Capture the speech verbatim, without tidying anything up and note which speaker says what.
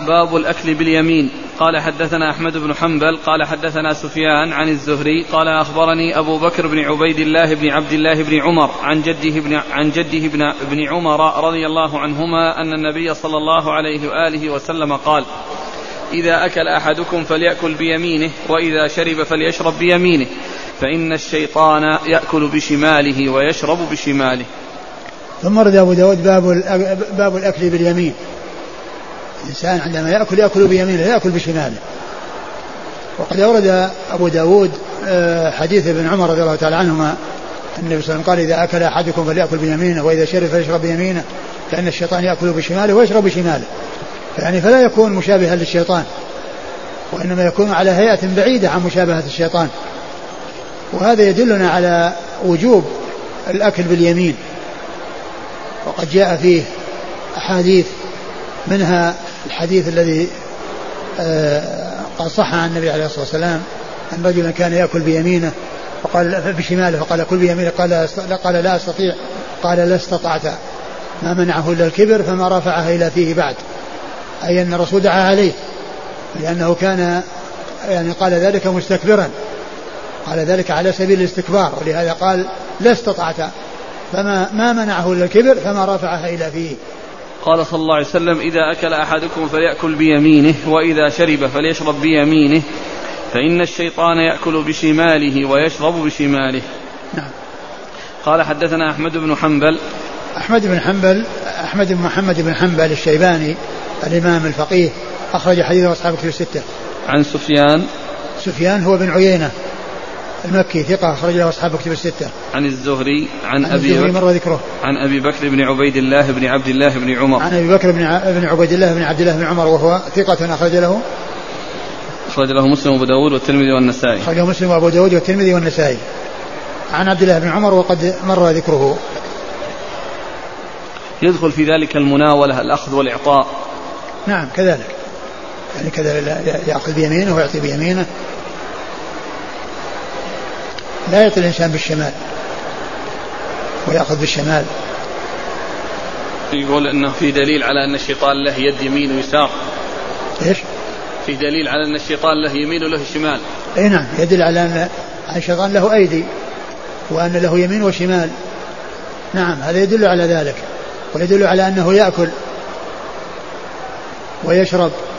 Speaker 1: باب الأكل باليمين. قال حدثنا أحمد بن حنبل قال حدثنا سفيان عن الزهري قال أخبرني أبو بكر بن عبيد الله بن عبد الله بن عمر عن جده بن, عن جده بن, بن عمر رضي الله عنهما أن النبي صلى الله عليه وآله وسلم قال: إذا أكل أحدكم فليأكل بيمينه وإذا شرب فليشرب بيمينه فإن الشيطان يأكل بشماله ويشرب بشماله.
Speaker 2: ثم ورد أبو داود باب, باب الأكل باليمين. الإنسان عندما يأكل يأكل بيمينه لا يأكل بشماله. وقد أورد أبو داود حديث ابن عمر رضي الله تعالى عنهما النبي صلى الله عليه وسلم قال: إذا أكل أحدكم فليأكل بيمينه وإذا شرب فليشرب بيمينه فإن الشيطان يأكل بشماله ويشرب بشماله. يعني فلا يكون مشابها للشيطان، وإنما يكون على هيئة بعيدة عن مشابهة الشيطان. وهذا يدلنا على وجوب الأكل باليمين. وقد جاء فيه أحاديث، منها الحديث الذي قال صح عن النبي عليه الصلاة والسلام أن رجلا كان يأكل بيمينه فقال بشماله فقال كل بيمينه قال, قال لا أستطيع قال لا استطعت ما منعه إلا الكبر فما رفعها إلى فيه بعد، أي أن الرسول دعا عليه لأنه كان يعني قال ذلك مستكبرا، قال ذلك على سبيل الاستكبار، ولهذا قال لا استطعت فما ما منعه إلا الكبر فما رفعها إلى فيه.
Speaker 1: قال صلى الله عليه وسلم: إذا أكل أحدكم فليأكل بيمينه وإذا شرب فليشرب بيمينه فإن الشيطان يأكل بشماله ويشرب بشماله.
Speaker 2: نعم.
Speaker 1: قال حدثنا أحمد بن حنبل
Speaker 2: أحمد بن حنبل أحمد بن محمد بن حنبل الشيباني الإمام الفقيه أخرج حديثه أصحاب كتب الستة.
Speaker 1: عن سفيان
Speaker 2: سفيان هو بن عيينة المكي ثقة أخرج له أصحاب كتب الستة.
Speaker 1: عن الزهري عن,
Speaker 2: عن
Speaker 1: أبي
Speaker 2: الزهري مر ذكره.
Speaker 1: عن أبي بكر بن عبيد الله بن عبد الله بن عمر
Speaker 2: عن أبي بكر بن عبيد الله بن عبد الله بن عمر وهو ثقة أخرج له
Speaker 1: أخرج له مسلم وأبو داود والترمذي والنسائي.
Speaker 2: أخرج له مسلم وأبو داود والترمذي والنسائي. عن عبد الله بن عمر وقد مر ذكره.
Speaker 1: يدخل في ذلك المناولة الأخذ والإعطاء.
Speaker 2: نعم كذلك، يعني كذا يأخذ بيمينه ويعطي بيمينه، لا يعطي الإنسان بالشمال ويأخذ بالشمال.
Speaker 1: يقول أنه في دليل على أن الشيطان له يد يمين ويسار.
Speaker 2: إيش؟
Speaker 1: في دليل على أن الشيطان له يمين وله شمال.
Speaker 2: أي نعم، يدل على أن الشيطان له أيدي وأن له يمين وشمال. نعم هذا يدل على ذلك، ويدل على أنه يأكل ويشرب